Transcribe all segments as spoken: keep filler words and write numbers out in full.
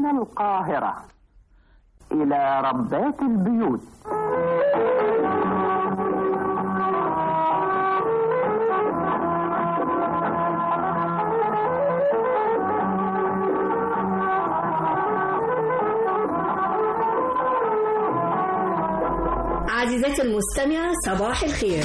من القاهرة إلى ربات البيوت. عزيزتي المستمعة، صباح الخير.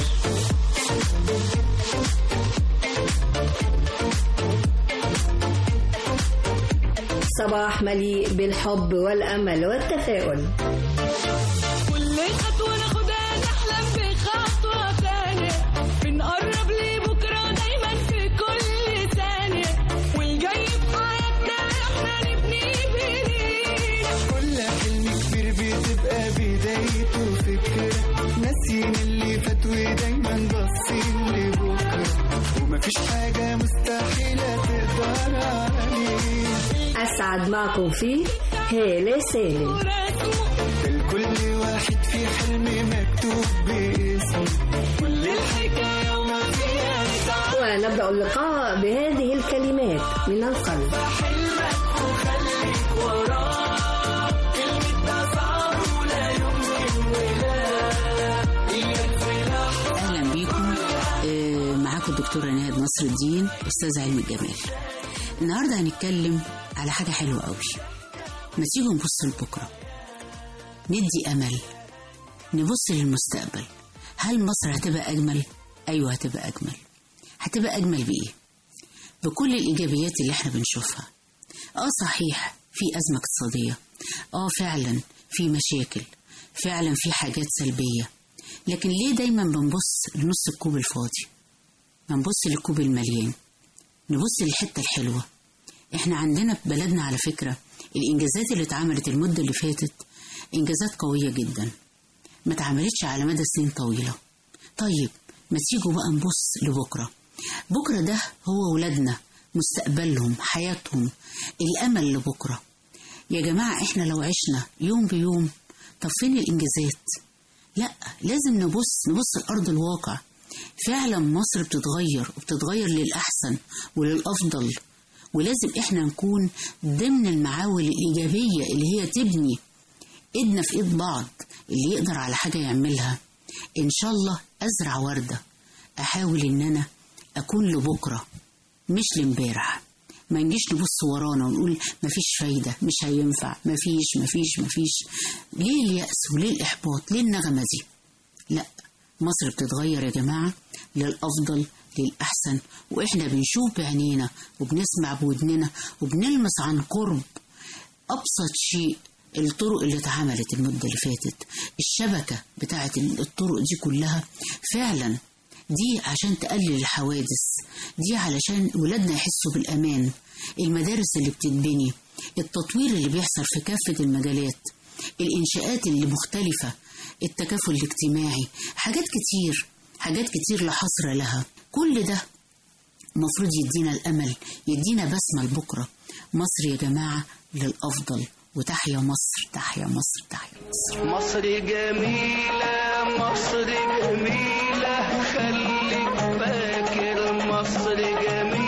صباح مليء بالحب والأمل والتفاؤل. كل خطوة ناخدها نحلم بخطوة ثانية، بنقرب لبكرة دايما في كل ثانية، والجاي في حياتنا احنا نبني بإيدينا. كل حلم كبير بتبقى بدايته فكرة، ناسيين اللي فات ودايما باصين لبكرة، ومفيش حاجة مستحيلة تقدر عليه. أسعد معكم في هالة سالم. كل واحد في حلم مكتوب باسمه، كل الحكاية وما فيها نتعب. ونبدأ اللقاء بهذه الكلمات من القلب. حلمك وخليك وراه، كلمة صعب ولا يمكن ولا أهلا بيكم. آه معاكم الدكتورة نهاد نصر الدين، أستاذ علم الجمال. النهاردة هنتكلم على حاجة حلوة قوي. ما تيجوا نبص لبكرة، ندي أمل، نبص للمستقبل. هل مصر هتبقى أجمل؟ أيوة هتبقى أجمل. هتبقى أجمل بإيه؟ بكل الإيجابيات اللي احنا بنشوفها. آه صحيح في أزمة اقتصادية، آه فعلا في مشاكل، فعلا في حاجات سلبية، لكن ليه دايما بنبص لنص الكوب الفاضي؟ ما نبص للكوب المليان، نبص للحتة الحلوة. احنا عندنا في بلدنا على فكرة الإنجازات اللي اتعملت المدة اللي فاتت إنجازات قوية جدا، ما اتعملتش على مدى سنين طويلة. طيب ما تيجوا بقى نبص لبكرة. بكرة ده هو ولادنا، مستقبلهم، حياتهم، الأمل لبكرة. يا جماعة احنا لو عشنا يوم بيوم، طب فين الإنجازات؟ لا، لازم نبص نبص الأرض الواقع. فعلا مصر بتتغير وبتتغير للأحسن وللأفضل، ولازم احنا نكون ضمن المعاول الإيجابية اللي هي تبني ايدنا في ايد بعض. اللي يقدر على حاجة يعملها. ان شاء الله ازرع وردة، احاول ان انا اكون لبكرة مش لامبارح. ما نجيش نبص ورانا ونقول مفيش فايدة، مش هينفع، مفيش مفيش مفيش. ليه اليأس وليه الإحباط؟ ليه النغمة دي؟ لا، مصر بتتغير يا جماعة للأفضل للأحسن، وإحنا بنشوف بعينينا وبنسمع بودننا وبنلمس عن قرب. أبسط شيء الطرق اللي اتعملت المدة اللي فاتت، الشبكة بتاعت الطرق دي كلها، فعلا دي عشان تقلل الحوادث، دي علشان ولادنا يحسوا بالأمان. المدارس اللي بتتبني، التطوير اللي بيحصل في كافة المجالات، الإنشاءات اللي مختلفة، التكافل الاجتماعي، حاجات كتير حاجات كتير لا حصر لها. كل ده مفروض يدينا الأمل، يدينا بسمة لبكرة. مصر يا جماعة للأفضل، وتحيا مصر، تحيا مصر، تحيا مصر. مصر جميلة، مصر جميلة، خليك فاكر مصر جميلة.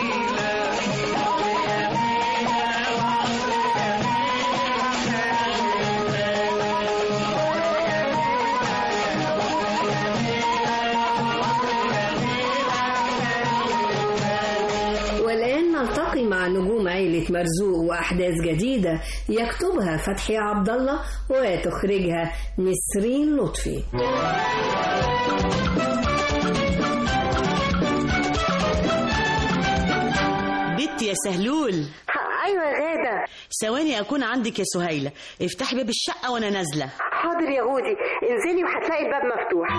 والآن نلتقي مع نجوم عيلة مرزوق وأحداث جديدة يكتبها فتحي عبد الله وتخرجها نسرين لطفي. بنت يا سهلول. ايوه يا غاده. ثواني اكون عندك يا سهيله، افتحي باب الشقه وانا نازله. حاضر يا غودي، انزلي وهتلاقي الباب مفتوح.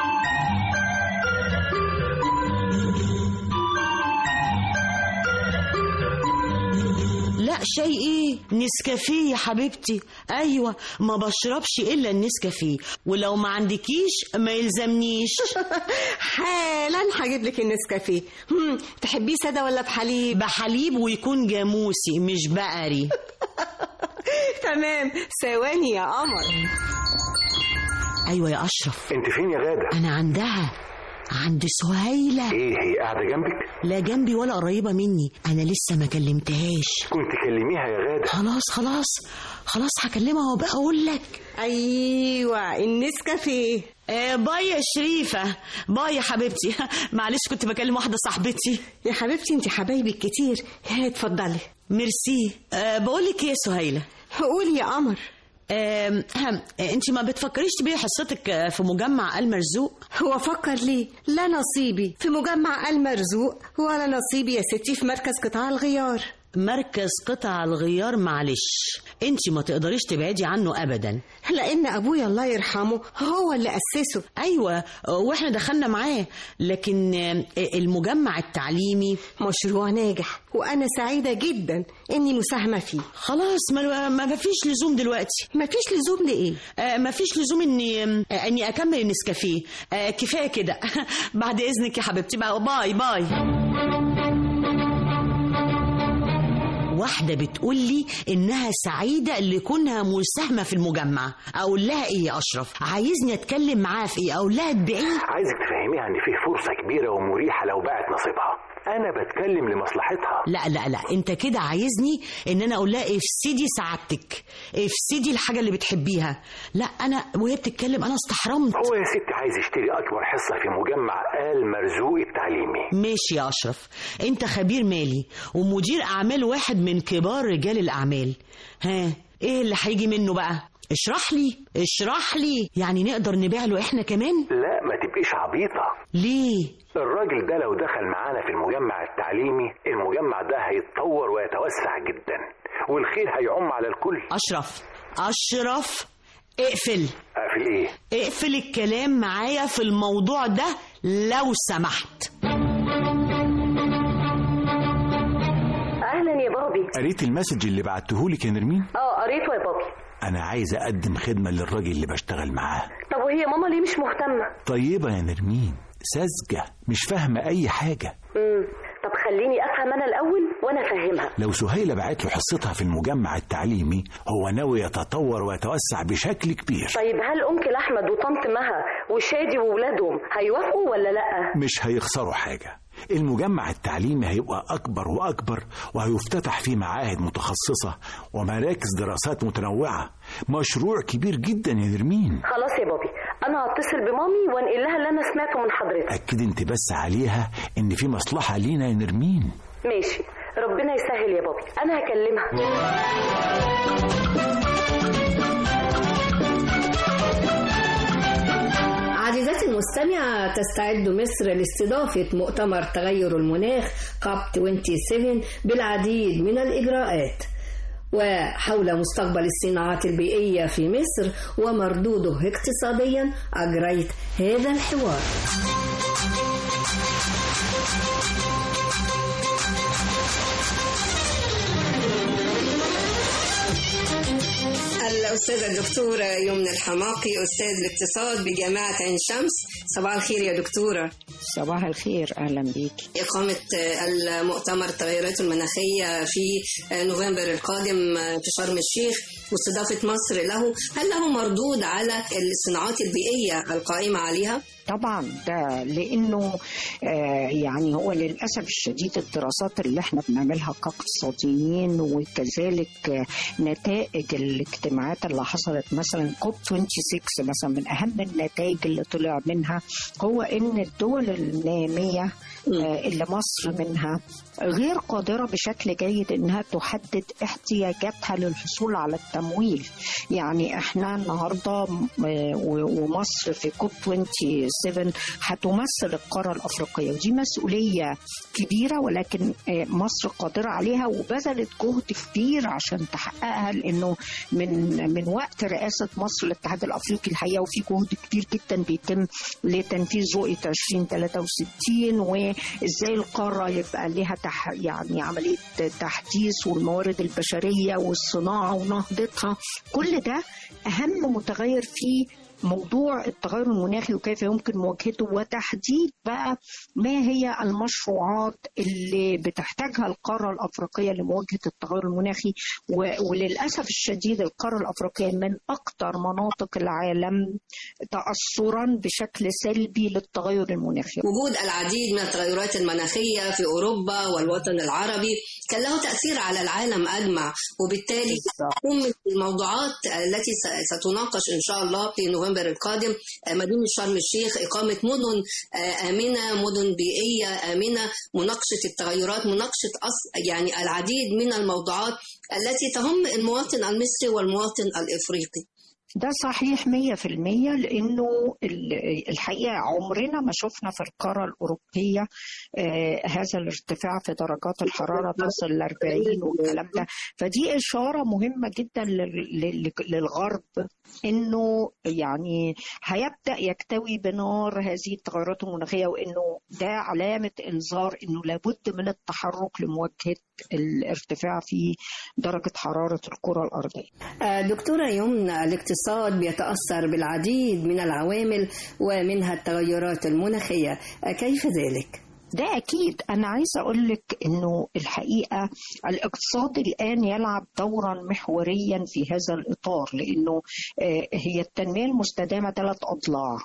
لا شاي ايه؟ نسكافيه يا حبيبتي. ايوه، ما بشربش الا النسكافيه، ولو ما عندكيش ما يلزمنيش. حالا هجيب لك النسكافيه. تحبيه ساده ولا بحليب؟ بحليب ويكون جاموسي مش بقري. تمام، ثواني يا قمر. ايوه يا اشرف. انت فين يا غاده؟ انا عندها، عند سهيله. ايه هي قاعده جنبك؟ لا جنبي ولا قريبة مني، أنا لسه ما كلمتهاش. كنت كلميها يا غادة. خلاص خلاص خلاص هكلمها وبقى أقول لك. ايوه النسكافيه. آه باي يا شريفة، باي يا حبيبتي. معلش كنت بكلم واحدة صاحبتي. يا حبيبتي انت حبايبك كتير، ها اتفضلي. ميرسي. أه بقول لك ايه يا سهيلة؟ قولي يا قمر. أه انت ما بتفكريش تبيعي حصتك في مجمع المرزوق؟ هو فكر ليه؟ لا نصيبي في مجمع المرزوق ولا نصيبي يا ستي في مركز قطاع الغيار. مركز قطع الغيار معلش انت ما تقدريش تبعدي عنه ابدا، لان ابويا الله يرحمه هو اللي اسسه. ايوه واحنا دخلنا معاه، لكن المجمع التعليمي مشروع ناجح وانا سعيده جدا اني مساهمه فيه. خلاص ما, ما فيش لزوم دلوقتي. ما فيش لزوم لايه؟ آه ما فيش لزوم اني آه اني اكمل النسكافيه. آه كفايه كده. بعد اذنك يا حبيبتي بقى، باي باي. واحدة بتقول لي إنها سعيدة لكونها مساهمة في المجمع. أقول لها إيه يا أشرف؟ عايزني أتكلم معاها في إيه؟ أقول لها تبيعيه؟ عايزك تفهميها إن فيه فرصة كبيرة ومريحة لو باعت نصيبها. أنا بتكلم لمصلحتها. لا لا لا أنت كده عايزني إن أنا أقول لها افسدي سعادتك، افسدي الحاجة اللي بتحبيها. لا أنا وهي بتتكلم أنا استحرمت. هو يا ستي عايز يشتري أكبر حصة في مجمع المرزوق التعليمي. ماشي يا أشرف، أنت خبير مالي ومدير أعمال واحد من كبار رجال الأعمال. ها إيه اللي هيجي منه بقى؟ اشرح لي اشرح لي. يعني نقدر نبيع له احنا كمان؟ لا ما تبقيش عبيطة. ليه؟ الراجل ده لو دخل معانا في المجمع التعليمي المجمع ده هيتطور ويتوسع جدا والخير هيعم على الكل. أشرف أشرف اقفل. اقفل ايه؟ اقفل الكلام معايا في الموضوع ده لو سمحت. اهلا يا بابي. قريت المسج اللي بعتهولك يا نرمين؟ اه قريته يا بابي. انا عايز اقدم خدمة للراجل اللي بشتغل معاه. طب وهي ماما ليه مش مهتمة؟ طيبة يا نرمين، ساذجة مش فاهمة اي حاجة. امم طب خليني افهم انا الاول وانا افهمها. لو سهيلة بعت له حصتها في المجمع التعليمي هو ناوي يتطور ويتوسع بشكل كبير. طيب هل انكل احمد وطنط مها وشادي وولادهم هيوافقوا ولا لا؟ مش هيخسروا حاجة. المجمع التعليمي هيبقى أكبر وأكبر وهيفتتح فيه معاهد متخصصة ومراكز دراسات متنوعة. مشروع كبير جدا يا نرمين. خلاص يا بابي أنا هتصل بمامي وانقل لها اللي أنا سمعته من حضرتك. أكيد انت بس عليها إن في مصلحة لينا يا نرمين. ماشي ربنا يسهل يا بابي أنا هكلمها. عزيزاتي المستمعة، تستعد مصر لاستضافة مؤتمر تغير المناخ كاب سبعة وعشرين بالعديد من الإجراءات وحول مستقبل الصناعات البيئية في مصر ومردوده اقتصاديا أجريت هذا الحوار. الأستاذة الدكتورة يمنى الحماقي أستاذ الاقتصاد بجامعة عين شمس. صباح الخير يا دكتورة. صباح الخير، أهلا بيك. إقامة المؤتمر التغيرات المناخية في نوفمبر القادم في شرم الشيخ واستضافة مصر له، هل له مردود على الصناعات البيئية القائمة عليها؟ طبعا ده لانه آه يعني هو للاسف الشديد الدراسات اللي احنا بنعملها كاقتصاديين وكذلك آه نتائج الاجتماعات اللي حصلت مثلا كوب ستة وعشرين مثلا من اهم النتائج اللي طلع منها هو ان الدول الناميه آه اللي مصر منها غير قادرة بشكل جيد انها تحدد احتياجاتها للحصول على التمويل. يعني احنا النهاردة ومصر في كوب سبعة وعشرين هتمثل القارة الافريقية ودي مسؤولية كبيرة ولكن مصر قادرة عليها وبذلت جهد كبير عشان تحققها لانه من من وقت رئاسة مصر للاتحاد الافريقي الحقيقة وفي جهد كبير جدا بيتم لتنفيذ رؤية عشرين ثلاثة وستين وازاي القارة يبقى لها يعني عملية تحديث والموارد البشرية والصناعة ونهضتها. كل ده أهم متغير فيه موضوع التغير المناخي وكيف يمكن مواجهته، وتحديد بقى ما هي المشروعات اللي بتحتاجها القارة الأفريقية لمواجهة التغير المناخي. وللأسف الشديد القارة الأفريقية من أكثر مناطق العالم تأثرا بشكل سلبي للتغير المناخي. وجود العديد من التغيرات المناخية في أوروبا والوطن العربي كان له تأثير على العالم أجمع، وبالتالي من الموضوعات التي ستناقش إن شاء الله في نوفمبر القادم مدينة شرم الشيخ، إقامة مدن آمنة، مدن بيئية آمنة، مناقشة التغيرات، مناقشة يعني العديد من الموضوعات التي تهم المواطن المصري والمواطن الإفريقي. ده صحيح مية في المية، لأنه الحقيقة عمرنا ما شفنا في القارة الأوروبية آه هذا الارتفاع في درجات الحرارة تصل لأربعين والكلام ده. فدي إشارة مهمة جدا للغرب إنه يعني هيبدأ يكتوي بنار هذه التغيرات المناخية، وإنه ده علامة إنذار إنه لابد من التحرك لمواجهة الارتفاع في درجة حرارة الكرة الأرضية. آه دكتورة يمنى، الاقتصاد بيتأثر بالعديد من العوامل ومنها التغيرات المناخية، كيف ذلك؟ ده أكيد. أنا عايزة أقول لك إنه الحقيقة الاقتصاد الآن يلعب دورا محوريا في هذا الإطار، لأنه هي التنمية المستدامة ثلاث أضلاع: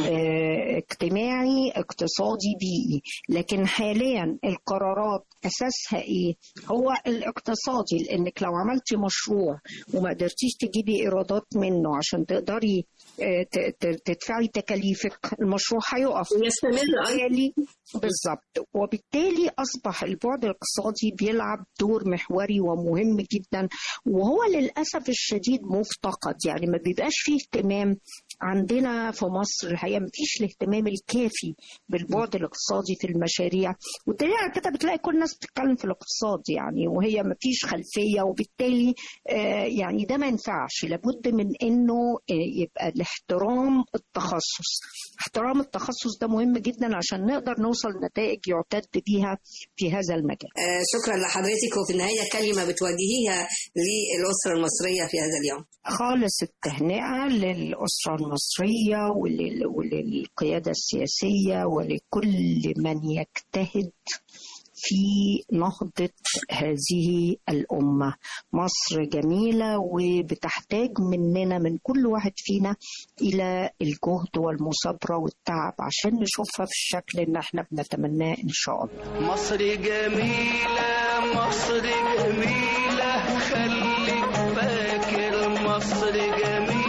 اجتماعي، اقتصادي، بيئي. لكن حاليا القرارات أساسها إيه؟ هو الاقتصادي، لأنك لو عملتي مشروع وما قدرتيش تجيبي إيرادات منه عشان تقدري تدفعي تكاليفك، المشروع هيقف. وبالتالي بالظبط وبالتالي أصبح البعد الاقتصادي بيلعب دور محوري ومهم جدا، وهو للأسف الشديد مفتقد. يعني ما بيبقاش فيه اهتمام عندنا في مصر، الحقيقة ما فيش الاهتمام الكافي بالبعد الاقتصادي في المشاريع. والدليل على كده بتلاقي كل الناس بتتكلم في الاقتصاد يعني وهي ما فيش خلفية، وبالتالي آه يعني ده ما ينفعش. لابد من انه آه يبقى الاحترام التخصص. احترام التخصص ده مهم جدا عشان نقدر نوصل نتائج يعتد بيها في هذا المجال. آه شكرا لحضرتك. وفي النهاية كلمة بتوجهيها للأسرة المصرية في هذا اليوم. خالص التهنئة للأسرة المصرية ولل... وللقيادة السياسية ولكل من يجتهد في نهضة هذه الأمة. مصر جميلة وبتحتاج مننا، من كل واحد فينا، إلى الجهد والمثابرة والتعب عشان نشوفها في الشكل اللي احنا بنتمناه إن شاء الله. مصر جميلة، مصر جميلة، خليك فاكر مصر جميلة.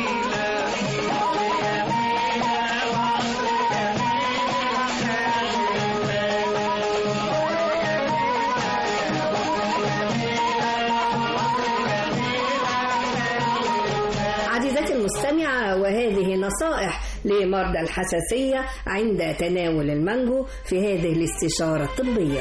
عزيزتي المستمعة، وهذه نصائح لمرضى الحساسية عند تناول المانجو في هذه الاستشارة الطبية.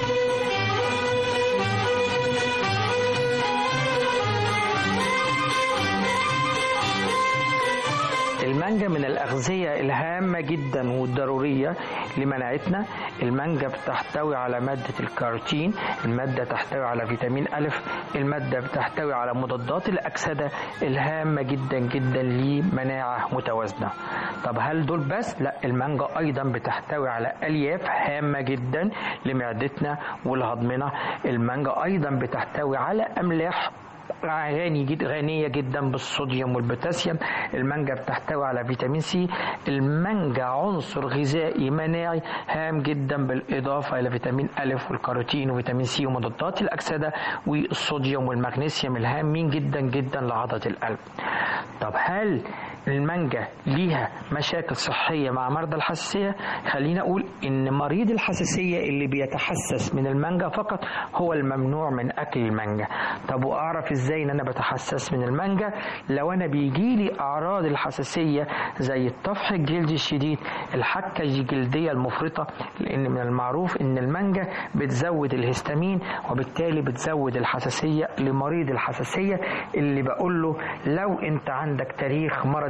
المانجا من الأغذية الهامة جدا والضرورية لمناعتنا. المانجا بتحتوي على مادة الكاروتين، المادة تحتوي على فيتامين ألف، المادة بتحتوي على مضادات الأكسدة الهامة جدا جدا لمناعة متوازنة. طب هل دول بس؟ لا، المانجا أيضا بتحتوي على ألياف هامة جدا لمعدتنا ولهضمنا. المانجا أيضا بتحتوي على أملاح غني جد غنية جدا بالصوديوم والبوتاسيوم. المانجا بتحتوي على فيتامين سي. المانجا عنصر غذائي مناعي هام جدا بالإضافة إلى فيتامين ألف والكاروتين وفيتامين سي ومضادات الأكسدة والصوديوم والمغنيسيوم الهامين جدا جدا لعضلة القلب. طب هل المانجا ليها مشاكل صحية مع مرضى الحساسية؟ خلينا أقول إن مريض الحساسية اللي بيتحسس من المانجا فقط هو الممنوع من أكل المانجا. طب وأعرف إزاي إن أنا بتحسس من المانجا؟ لو أنا بيجيلي أعراض الحساسية زي الطفح الجلدي الشديد، الحكة الجلدية المفرطة، لأن من المعروف إن المانجا بتزود الهستامين وبالتالي بتزود الحساسية لمريض الحساسية اللي بقول له لو أنت عندك تاريخ مرض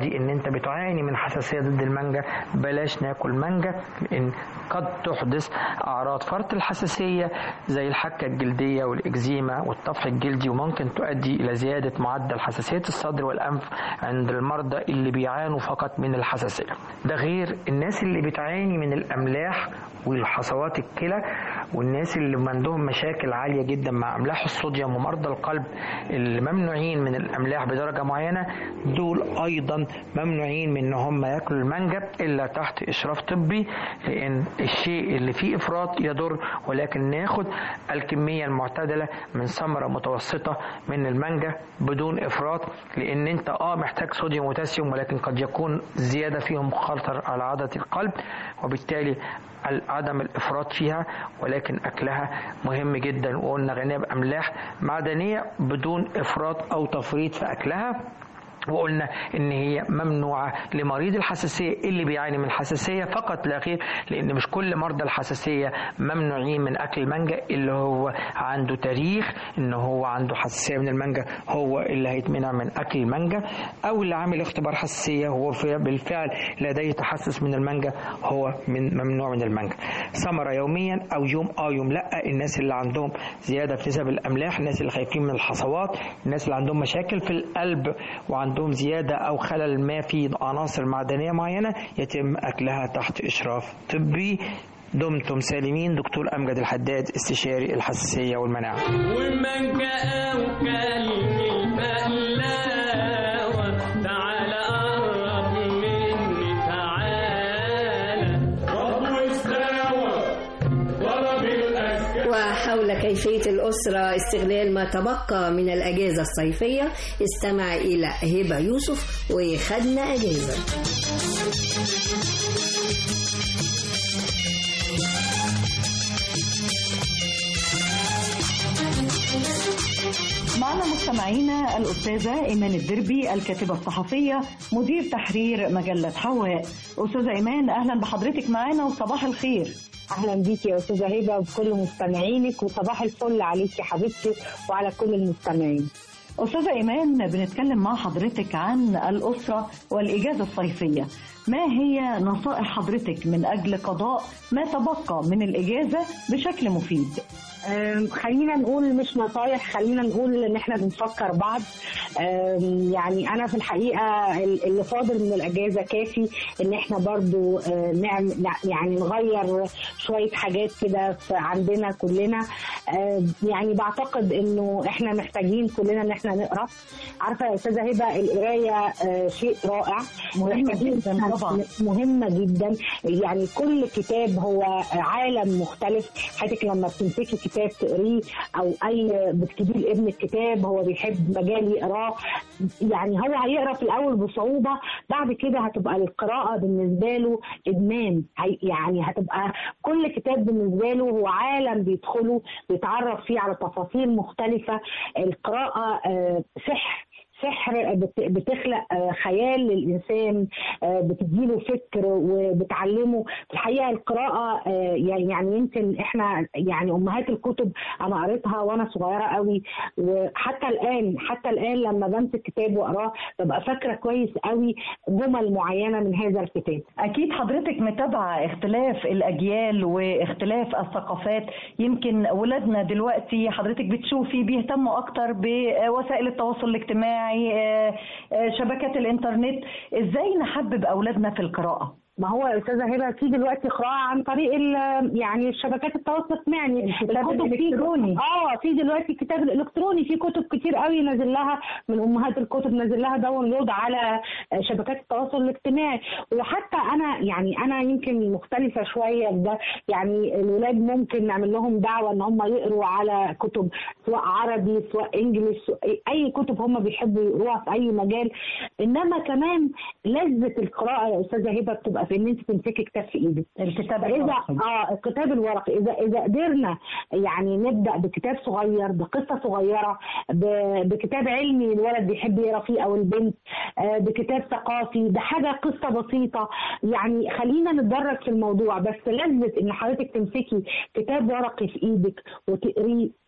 افترضي ان انت بتعاني من حساسيه ضد المانجا بلاش ناكل مانجا، لان قد تحدث اعراض فرط الحساسيه زي الحكه الجلديه والاكزيما والطفح الجلدي، وممكن تؤدي الى زياده معدل حساسيه الصدر والانف عند المرضى اللي بيعانوا فقط من الحساسيه. ده غير الناس اللي بتعاني من الاملاح والحصوات الكلى، والناس اللي عندهم مشاكل عاليه جدا مع املاح الصوديوم، ومرضى القلب اللي ممنوعين من الاملاح بدرجه معينه، دول ايضا ممنوعين من ان هم ياكلوا المانجا الا تحت اشراف طبي، لان الشيء اللي فيه افراط يضر، ولكن ناخد الكميه المعتدله من ثمره متوسطه من المانجا بدون افراط، لان انت اه محتاج صوديوم وبوتاسيوم، ولكن قد يكون زياده فيهم خطر على عضله القلب، وبالتالي عدم الافراط فيها، ولكن اكلها مهم جدا، وقلنا غنيه باملاح معدنيه بدون افراط او تفريط في اكلها. وقلنا ان هي ممنوعه لمريض الحساسيه اللي بيعاني من الحساسيه فقط لا غير، لان مش كل مرضى الحساسيه ممنوعين من اكل المانجا، اللي هو عنده تاريخ ان هو عنده حساسيه من المانجا هو اللي هيتمنع من اكل المانجا، او اللي عامل اختبار حساسيه هو بالفعل لديه تحسس من المانجا هو من ممنوع من المانجا. ثمره يوميا او يوم اه يوم لا. الناس اللي عندهم زياده في نسب الاملاح، الناس اللي خايفين من الحصوات، الناس اللي عندهم مشاكل في القلب وعندهم عندهم زيادة أو خلل ما في عناصر معدنية معينة، يتم أكلها تحت إشراف طبي. دمتم سالمين. دكتور أمجد الحداد، استشاري الحساسية والمناعة. ومن جاء وكلم البقلاوة تعالى قرب مني تعالى رب واستوى ضرب الأشكال. وحول كيفية الأسرة استغلال ما تبقى من الأجازة الصيفية استمع إلى هبة يوسف وخدنا أجازة. معنا مستمعينا الأستاذة إيمان الدربي الكاتبة الصحفية مدير تحرير مجلة حواء. أستاذة إيمان أهلا بحضرتك معنا وصباح الخير. أهلا بيك يا أستاذة هبة وبكل مستمعينك، وصباح الفل عليك يا حبيبتي وعلى كل المستمعين. أستاذة إيمان بنتكلم مع حضرتك عن الأسرة والإجازة الصيفية، ما هي نصائح حضرتك من أجل قضاء ما تبقى من الإجازة بشكل مفيد؟ خلينا نقول مش نصايح، خلينا نقول ان احنا بنفكر بعض. يعني انا في الحقيقة اللي فاضل من الاجازة كافي ان احنا برضو نعمل يعني نغير شوية حاجات كده عندنا كلنا. يعني بعتقد انه احنا محتاجين كلنا ان احنا نقرأ. عارفة يا استاذة هبة القراية شيء رائع، مهمة جدا طبعا، مهمة جدا. يعني كل كتاب هو عالم مختلف. حياتك لما بتمسكي كتاب تقريه او اي بتكتبيه لابن الكتاب هو بيحب مجال يقراه، يعني هو هيقرا في الاول بصعوبه، بعد كده هتبقى القراءه بالنسبه له ادمان. يعني هتبقى كل كتاب بالنسبه له هو عالم بيدخله بيتعرف فيه على تفاصيل مختلفه. القراءه سحر سحر، بتخلق خيال للإنسان، بتديله فكر وبتعلمه. في الحقيقة القراءة يعني يمكن إحنا يعني أمهات الكتب أنا قريتها وأنا صغيرة قوي، وحتى الآن حتى الآن لما بمسك كتاب وأقراه ببقى فاكرة كويس قوي جمل معينة من هذا الكتاب. أكيد حضرتك متابعة اختلاف الأجيال واختلاف الثقافات. يمكن ولادنا دلوقتي حضرتك بتشوفي بيهتموا أكتر بوسائل التواصل الاجتماعي، شبكات الانترنت. ازاي نحبب اولادنا في القراءة؟ ما هو يا استاذه هبه في دلوقتي قراءه عن طريق يعني الشبكات التواصل الاجتماعي، الكتاب الالكتروني. اه في دلوقتي الكتاب الالكتروني، في كتب كتير قوي نازل لها من امهات الكتب، نازل لها داونلود على شبكات التواصل الاجتماعي. وحتى انا يعني انا يمكن مختلفه شويه بده، يعني الولاد ممكن نعمل لهم دعوه ان هم يقروا على كتب سواء عربي سواء انجليش، اي كتب هم بيحبوا يقروها في اي مجال. انما كمان لذه القراءه يا استاذه هبه بتبقى في ان انت تمسكي كتاب في ايدك، الكتاب الورقي. اه الكتاب الورقي. اذا اذا قدرنا يعني نبدا بكتاب صغير، بقصه صغيره، بكتاب علمي الولد بيحب يقرا فيه او البنت، آه بكتاب ثقافي، ده حاجه قصه بسيطه. يعني خلينا نتدرج في الموضوع، بس لذة ان حضرتك تمسكي كتاب ورقي في ايدك وتقريه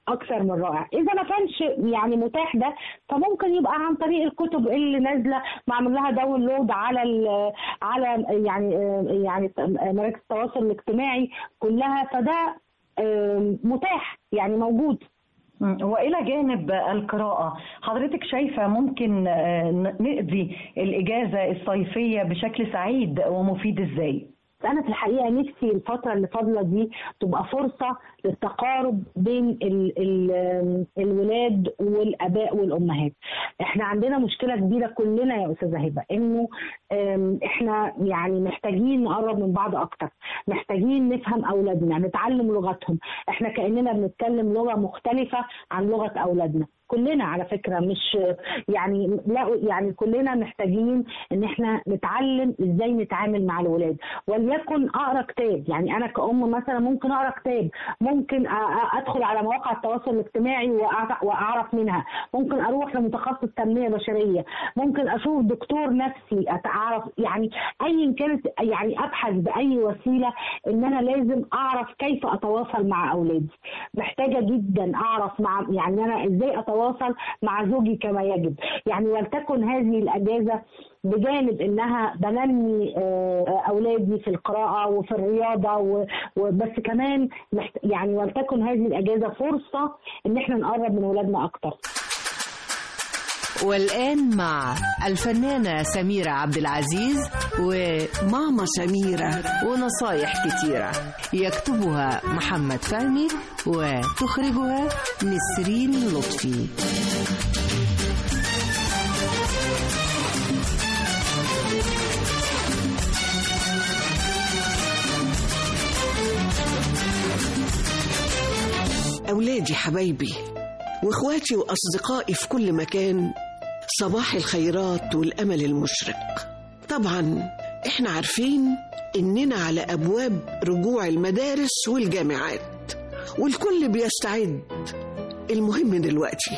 اكثر من رائع. اذا ما كانش يعني متاح ده فممكن يبقى عن طريق الكتب اللي نازله معمول لها داونلود على على يعني يعني مراكز التواصل الاجتماعي كلها، فده متاح يعني موجود. وإلى جانب القراءة، حضرتك شايفة ممكن نقضي الإجازة الصيفية بشكل سعيد ومفيد إزاي؟ أنا في الحقيقة نفسي الفترة اللي فاضلة دي تبقى فرصة للتقارب بين ال ال الولاد والآباء والأمهات. احنا عندنا مشكلة كبيرة كلنا يا أستاذة هبة، إنه احنا يعني محتاجين نقرب من بعض أكتر، محتاجين نفهم أولادنا، نتعلم لغتهم. احنا كأننا بنتكلم لغة مختلفة عن لغة أولادنا كلنا على فكرة، مش يعني لا يعني كلنا محتاجين ان احنا نتعلم ازاي نتعامل مع الولاد. وليكن اقرا كتاب، يعني انا كأم مثلا ممكن اقرا كتاب، ممكن ادخل على مواقع التواصل الاجتماعي واعرف منها، ممكن اروح لمتخصص تنمية بشرية، ممكن اشوف دكتور نفسي اعرف، يعني ايا كانت يعني ابحث باي وسيلة ان انا لازم اعرف كيف اتواصل مع اولادي. محتاجة جدا اعرف مع يعني انا ازاي اتواصل مع زوجي كما يجب. يعني ولتكن هذه الأجازة بجانب انها بنمي اولادي في القراءة وفي الرياضة وبس كمان يعني ولتكن هذه الأجازة فرصة ان احنا نقرب من اولادنا اكتر. والآن مع الفنانة سميرة عبد العزيز وماما سميرة ونصايح كتيرة، يكتبها محمد فهمي وتخرجها نسرين لطفي. أولادي حبايبي واخواتي واصدقائي في كل مكان، صباح الخيرات والامل المشرق. طبعا احنا عارفين اننا على ابواب رجوع المدارس والجامعات والكل بيستعد. المهم دلوقتي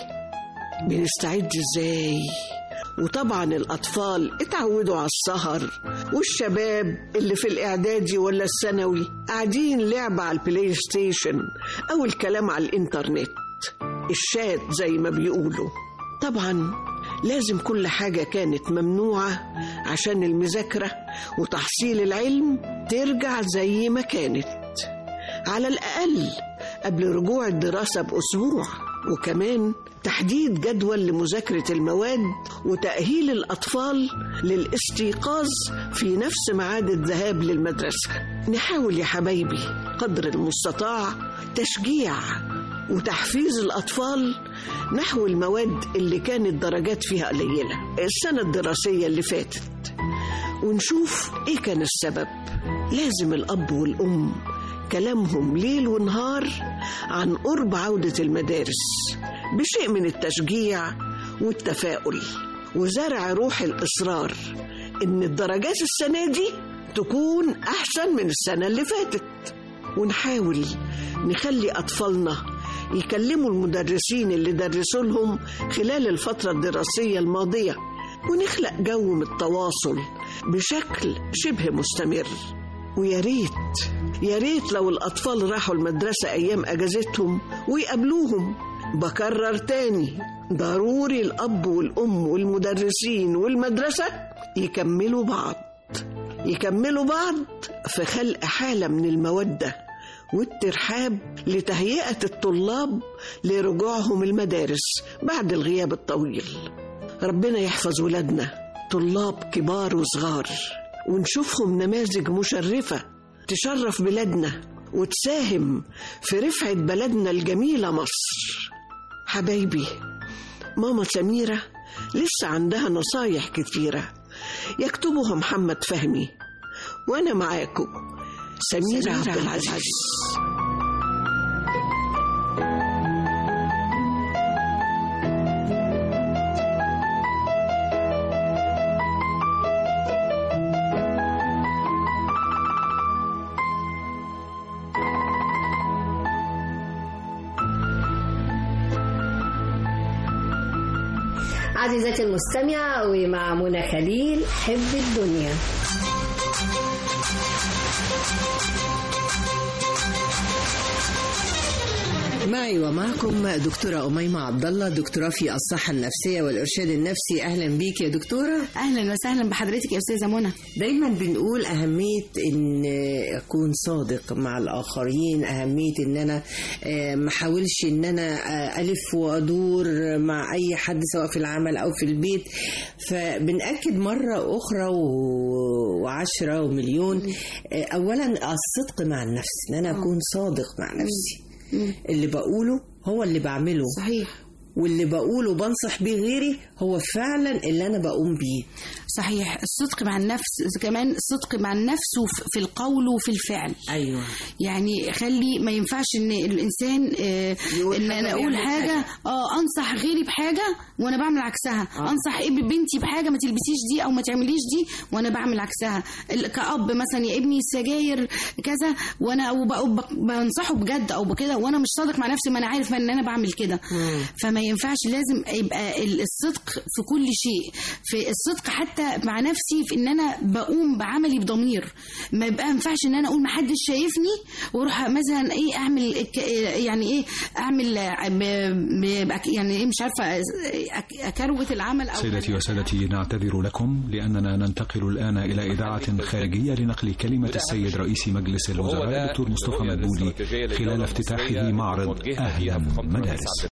بنستعد ازاي؟ وطبعا الاطفال اتعودوا على السهر، والشباب اللي في الاعدادي ولا الثانوي قاعدين لعب على البلاي ستيشن او الكلام على الانترنت، الشات زي ما بيقولوا. طبعا لازم كل حاجة كانت ممنوعة عشان المذاكرة وتحصيل العلم ترجع زي ما كانت، على الأقل قبل رجوع الدراسة بأسبوع. وكمان تحديد جدول لمذاكرة المواد وتأهيل الأطفال للاستيقاظ في نفس ميعاد الذهاب للمدرسة. نحاول يا حبايبي قدر المستطاع تشجيع وتحفيز الأطفال نحو المواد اللي كانت درجات فيها قليلة السنة الدراسية اللي فاتت، ونشوف إيه كان السبب. لازم الأب والأم كلامهم ليل ونهار عن قرب عودة المدارس بشيء من التشجيع والتفاؤل وزرع روح الإصرار إن الدرجات السنة دي تكون أحسن من السنة اللي فاتت. ونحاول نخلي أطفالنا يكلموا المدرسين اللي درسوا لهم خلال الفترة الدراسية الماضية، ونخلق جو من التواصل بشكل شبه مستمر. ويا ريت يا ريت لو الأطفال راحوا المدرسة أيام أجازتهم ويقابلوهم. بكرر تاني، ضروري الأب والأم والمدرسين والمدرسة يكملوا بعض يكملوا بعض في خلق حالة من المودة والترحاب لتهيئة الطلاب لرجوعهم المدارس بعد الغياب الطويل. ربنا يحفظ ولادنا طلاب كبار وصغار، ونشوفهم نماذج مشرفة تشرف بلادنا وتساهم في رفعة بلدنا الجميلة مصر. حبايبي، ماما سميرة لسه عندها نصايح كتيرة يكتبها محمد فهمي، وأنا معاكم سميرة عبد العزيز. عزيزتي المستمعة، ومع منى خليل حب الدنيا. معي ومعكم دكتورة أميمة عبد الله، دكتوراه في الصحة النفسية والإرشاد النفسي. أهلا بيك يا دكتورة. أهلا وسهلا بحضرتك يا أستاذة منى. دايما بنقول أهمية إن أكون صادق مع الآخرين، أهمية إن أنا ما احاولش إن أنا ألف وأدور مع أي حد سواء في العمل أو في البيت. فبنأكد مرة أخرى وعشرة ومليون، أولا الصدق مع النفس، إن أنا أكون صادق مع نفسي. اللي بقوله هو اللي بعمله. صحيح. واللي بقوله بنصح بيه غيري هو فعلا اللي أنا بقوم بيه. صحيح. الصدق مع النفس، كمان الصدق مع النفس في القول وفي الفعل. أيوة. يعني خلي ما ينفعش إن الإنسان آه إن أنا أقول حاجة, حاجة آه أنصح غيري بحاجة وأنا بعمل عكسها. آه. أنصح إيه بنتي بحاجة ما تلبسيش دي أو ما تعمليش دي وأنا بعمل عكسها. كأب مثلا يا ابني السجاير كذا وأنا بنصحه بجد أو بكده وأنا مش صادق مع نفسي، ما أنا عارف إن أنا بعمل كده. فما ينفعش، لازم يبقى الصدق في كل شيء، في الصدق حتى مع نفسي في ان انا بقوم بعملي بضمير. ما يبقى ينفعش ان انا اقول ما حدش شايفني واروح مثلا ايه اعمل يعني ايه اعمل يعني ايه مش عارفه اكروت العمل. او سيدتي وسادتي، نعتذر لكم لاننا ننتقل الان الى اذاعه خارجيه لنقل كلمه السيد رئيس مجلس الوزراء الدكتور مصطفى مدبولي خلال افتتاحه معرض اهلا مدارس.